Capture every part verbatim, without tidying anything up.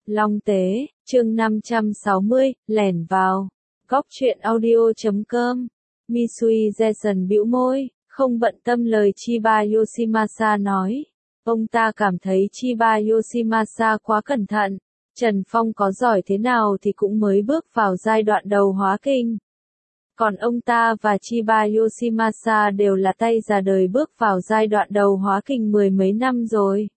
Long Tế, chương năm trăm sáu mươi, lẻn vào. Góc truyện audio chấm com. Misui Jason bĩu môi, không bận tâm lời Chiba Yoshimasa nói. Ông ta cảm thấy Chiba Yoshimasa quá cẩn thận. Trần Phong có giỏi thế nào thì cũng mới bước vào giai đoạn đầu hóa kinh. Còn ông ta và Chiba Yoshimasa đều là tay già đời bước vào giai đoạn đầu hóa kinh mười mấy năm rồi.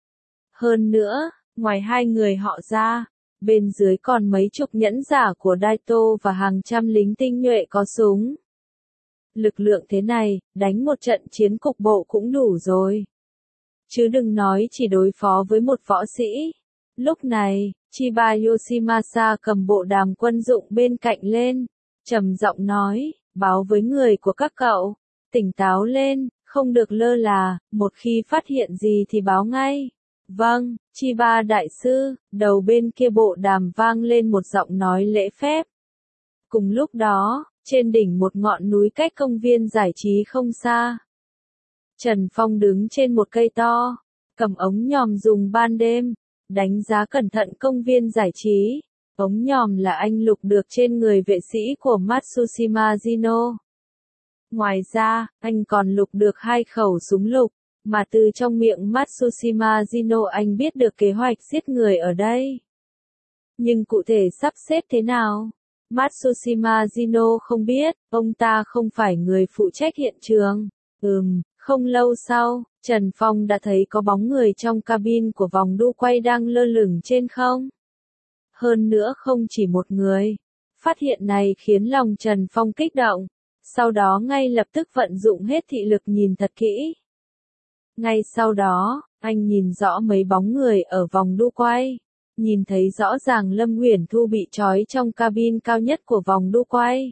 Hơn nữa, ngoài hai người họ ra, bên dưới còn mấy chục nhẫn giả của Daito và hàng trăm lính tinh nhuệ có súng. Lực lượng thế này, đánh một trận chiến cục bộ cũng đủ rồi. Chứ đừng nói chỉ đối phó với một võ sĩ. Lúc này, Chiba Yoshimasa cầm bộ đàm quân dụng bên cạnh lên, trầm giọng nói, báo với người của các cậu, tỉnh táo lên, không được lơ là, một khi phát hiện gì thì báo ngay. Vâng, Chiba đại sư, đầu bên kia bộ đàm vang lên một giọng nói lễ phép. Cùng lúc đó, trên đỉnh một ngọn núi cách công viên giải trí không xa, Trần Phong đứng trên một cây to, cầm ống nhòm dùng ban đêm, đánh giá cẩn thận công viên giải trí. Ống nhòm là anh lục được trên người vệ sĩ của Matsushima Jino. Ngoài ra, anh còn lục được hai khẩu súng lục, mà từ trong miệng Matsushima Jino anh biết được kế hoạch giết người ở đây. Nhưng cụ thể sắp xếp thế nào? Matsushima Jino không biết, ông ta không phải người phụ trách hiện trường. Ừm, không lâu sau, Trần Phong đã thấy có bóng người trong cabin của vòng đu quay đang lơ lửng trên không. Hơn nữa không chỉ một người. Phát hiện này khiến lòng Trần Phong kích động. Sau đó ngay lập tức vận dụng hết thị lực nhìn thật kỹ. Ngay sau đó, anh nhìn rõ mấy bóng người ở vòng đu quay. Nhìn thấy rõ ràng Lâm Uyển Thu bị trói trong cabin cao nhất của vòng đu quay.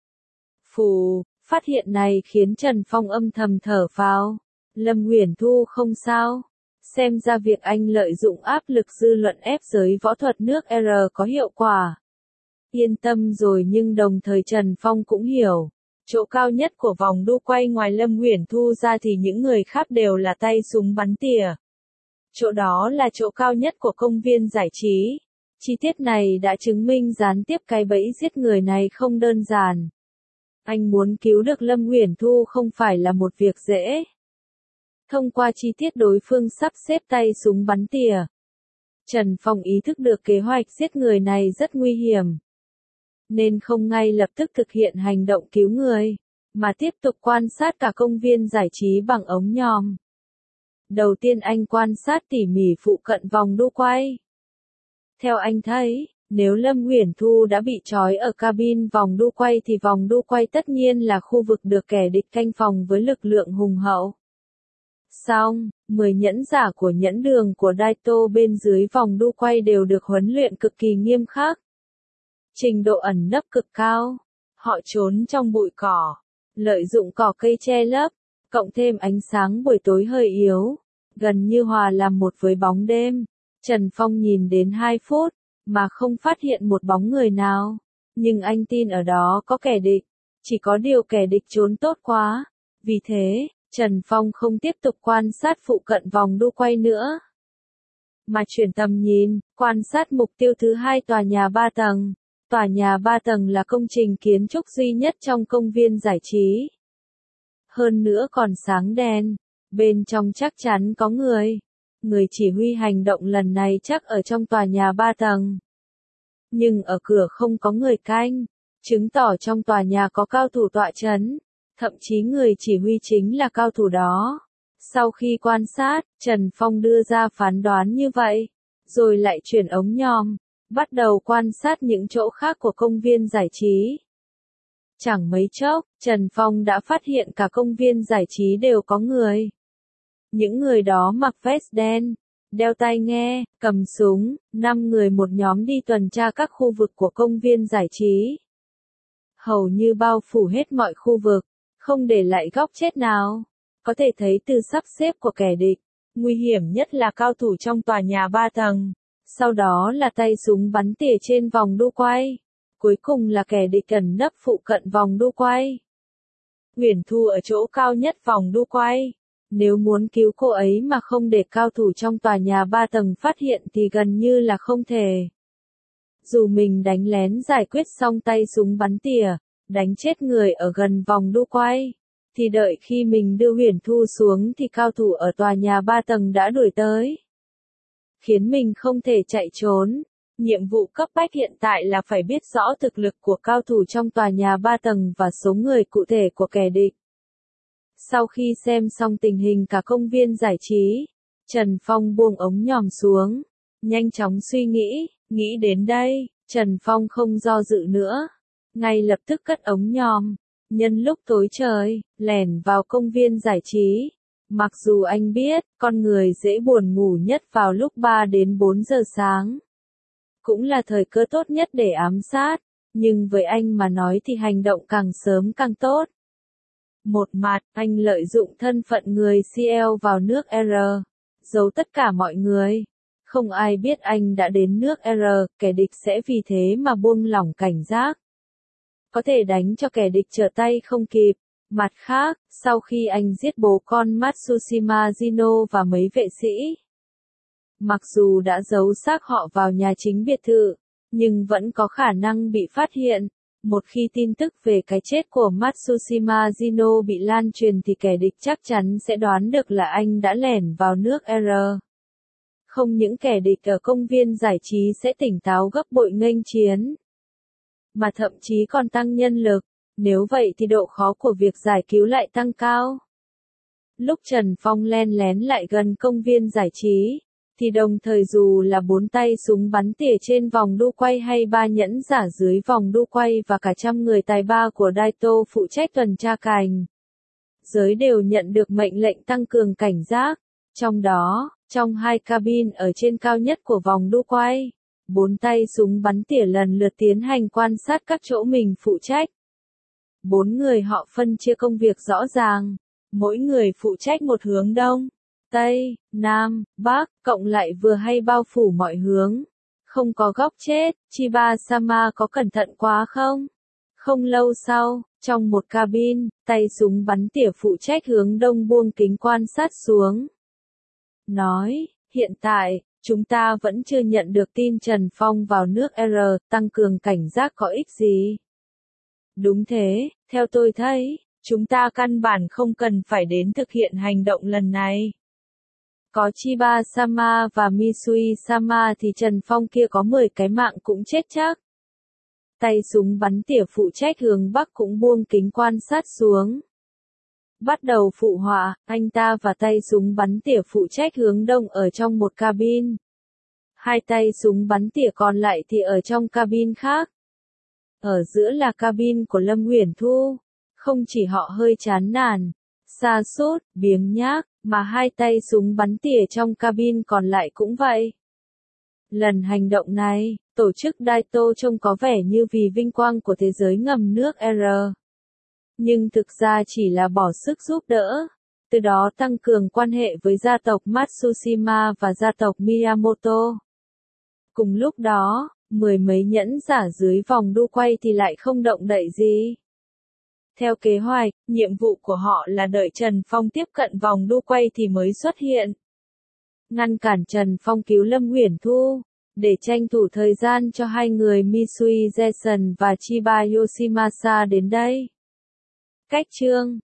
Phù, phát hiện này khiến Trần Phong âm thầm thở phào. Lâm Uyển Thu không sao. Xem ra việc anh lợi dụng áp lực dư luận ép giới võ thuật nước R có hiệu quả. Yên tâm rồi, nhưng đồng thời Trần Phong cũng hiểu. Chỗ cao nhất của vòng đu quay ngoài Lâm Uyển Thu ra thì những người khác đều là tay súng bắn tỉa. Chỗ đó là chỗ cao nhất của công viên giải trí. Chi tiết này đã chứng minh gián tiếp cái bẫy giết người này không đơn giản. Anh muốn cứu được Lâm Uyển Thu không phải là một việc dễ. Thông qua chi tiết đối phương sắp xếp tay súng bắn tỉa, Trần Phong ý thức được kế hoạch giết người này rất nguy hiểm. Nên không ngay lập tức thực hiện hành động cứu người, mà tiếp tục quan sát cả công viên giải trí bằng ống nhòm. Đầu tiên anh quan sát tỉ mỉ phụ cận vòng đu quay. Theo anh thấy, nếu Lâm Uyển Thu đã bị trói ở cabin vòng đu quay thì vòng đu quay tất nhiên là khu vực được kẻ địch canh phòng với lực lượng hùng hậu. Xong, mười nhẫn giả của nhẫn đường của Daito bên dưới vòng đu quay đều được huấn luyện cực kỳ nghiêm khắc. Trình độ ẩn nấp cực cao. Họ trốn trong bụi cỏ, lợi dụng cỏ cây che lấp, cộng thêm ánh sáng buổi tối hơi yếu, gần như hòa làm một với bóng đêm. Trần Phong nhìn đến hai phút, mà không phát hiện một bóng người nào. Nhưng anh tin ở đó có kẻ địch. Chỉ có điều kẻ địch trốn tốt quá. Vì thế, Trần Phong không tiếp tục quan sát phụ cận vòng đu quay nữa, mà chuyển tầm nhìn, quan sát mục tiêu thứ hai, tòa nhà ba tầng. Tòa nhà ba tầng là công trình kiến trúc duy nhất trong công viên giải trí. Hơn nữa còn sáng đèn, bên trong chắc chắn có người. Người chỉ huy hành động lần này chắc ở trong tòa nhà ba tầng. Nhưng ở cửa không có người canh, chứng tỏ trong tòa nhà có cao thủ tọa chấn. Thậm chí người chỉ huy chính là cao thủ đó. Sau khi quan sát, Trần Phong đưa ra phán đoán như vậy, rồi lại chuyển ống nhòm, bắt đầu quan sát những chỗ khác của công viên giải trí. Chẳng mấy chốc, Trần Phong đã phát hiện cả công viên giải trí đều có người. Những người đó mặc vest đen, đeo tai nghe, cầm súng, năm người một nhóm đi tuần tra các khu vực của công viên giải trí. Hầu như bao phủ hết mọi khu vực, không để lại góc chết nào. Có thể thấy từ sắp xếp của kẻ địch, nguy hiểm nhất là cao thủ trong tòa nhà ba tầng. Sau đó là tay súng bắn tỉa trên vòng đu quay. Cuối cùng là kẻ địch ẩn nấp phụ cận vòng đu quay. Uyển Thu ở chỗ cao nhất vòng đu quay. Nếu muốn cứu cô ấy mà không để cao thủ trong tòa nhà ba tầng phát hiện thì gần như là không thể. Dù mình đánh lén giải quyết xong tay súng bắn tỉa, đánh chết người ở gần vòng đu quay, thì đợi khi mình đưa Huyền Thu xuống thì cao thủ ở tòa nhà ba tầng đã đuổi tới. Khiến mình không thể chạy trốn. Nhiệm vụ cấp bách hiện tại là phải biết rõ thực lực của cao thủ trong tòa nhà ba tầng và số người cụ thể của kẻ địch. Sau khi xem xong tình hình cả công viên giải trí, Trần Phong buông ống nhòm xuống, nhanh chóng suy nghĩ, nghĩ đến đây, Trần Phong không do dự nữa, ngay lập tức cất ống nhòm, nhân lúc tối trời, lẻn vào công viên giải trí. Mặc dù anh biết, con người dễ buồn ngủ nhất vào lúc ba đến bốn giờ sáng. Cũng là thời cơ tốt nhất để ám sát, nhưng với anh mà nói thì hành động càng sớm càng tốt. Một mặt, anh lợi dụng thân phận người xê lờ vào nước R, giấu tất cả mọi người. Không ai biết anh đã đến nước R, kẻ địch sẽ vì thế mà buông lỏng cảnh giác. Có thể đánh cho kẻ địch trở tay không kịp. Mặt khác, sau khi anh giết bố con Matsushima Jino và mấy vệ sĩ, mặc dù đã giấu xác họ vào nhà chính biệt thự, nhưng vẫn có khả năng bị phát hiện. Một khi tin tức về cái chết của Matsushima Jino bị lan truyền thì kẻ địch chắc chắn sẽ đoán được là anh đã lẻn vào nước R. Không những kẻ địch ở công viên giải trí sẽ tỉnh táo gấp bội nghênh chiến, mà thậm chí còn tăng nhân lực. Nếu vậy thì độ khó của việc giải cứu lại tăng cao. Lúc Trần Phong len lén lại gần công viên giải trí, thì đồng thời dù là bốn tay súng bắn tỉa trên vòng đu quay hay ba nhẫn giả dưới vòng đu quay và cả trăm người tài ba của Daito phụ trách tuần tra cành giới đều nhận được mệnh lệnh tăng cường cảnh giác. Trong đó, trong hai cabin ở trên cao nhất của vòng đu quay, bốn tay súng bắn tỉa lần lượt tiến hành quan sát các chỗ mình phụ trách. Bốn người họ phân chia công việc rõ ràng, mỗi người phụ trách một hướng đông, tây, nam, bắc, cộng lại vừa hay bao phủ mọi hướng. Không có góc chết, Chiba-sama có cẩn thận quá không? Không lâu sau, trong một cabin, tay súng bắn tỉa phụ trách hướng đông buông kính quan sát xuống. Nói, hiện tại, chúng ta vẫn chưa nhận được tin Trần Phong vào nước R, tăng cường cảnh giác có ích gì? Đúng thế, theo tôi thấy, chúng ta căn bản không cần phải đến thực hiện hành động lần này. Có Chiba-sama và Misui-sama thì Trần Phong kia có mười cái mạng cũng chết chắc. Tay súng bắn tỉa phụ trách hướng bắc cũng buông kính quan sát xuống. Bắt đầu phụ họa, anh ta và tay súng bắn tỉa phụ trách hướng đông ở trong một cabin. Hai tay súng bắn tỉa còn lại thì ở trong cabin khác. Ở giữa là cabin của Lâm Uyển Thu. Không chỉ họ hơi chán nản, sa sút, biếng nhác, mà hai tay súng bắn tỉa trong cabin còn lại cũng vậy. Lần hành động này, tổ chức Daito trông có vẻ như vì vinh quang của thế giới ngầm nước R. Nhưng thực ra chỉ là bỏ sức giúp đỡ, từ đó tăng cường quan hệ với gia tộc Matsushima và gia tộc Miyamoto. Cùng lúc đó, mười mấy nhẫn giả dưới vòng đu quay thì lại không động đậy gì. Theo kế hoạch, nhiệm vụ của họ là đợi Trần Phong tiếp cận vòng đu quay thì mới xuất hiện. Ngăn cản Trần Phong cứu Lâm Uyển Thu, để tranh thủ thời gian cho hai người Misui Jason và Chiba Yoshimasa đến đây. Cách chương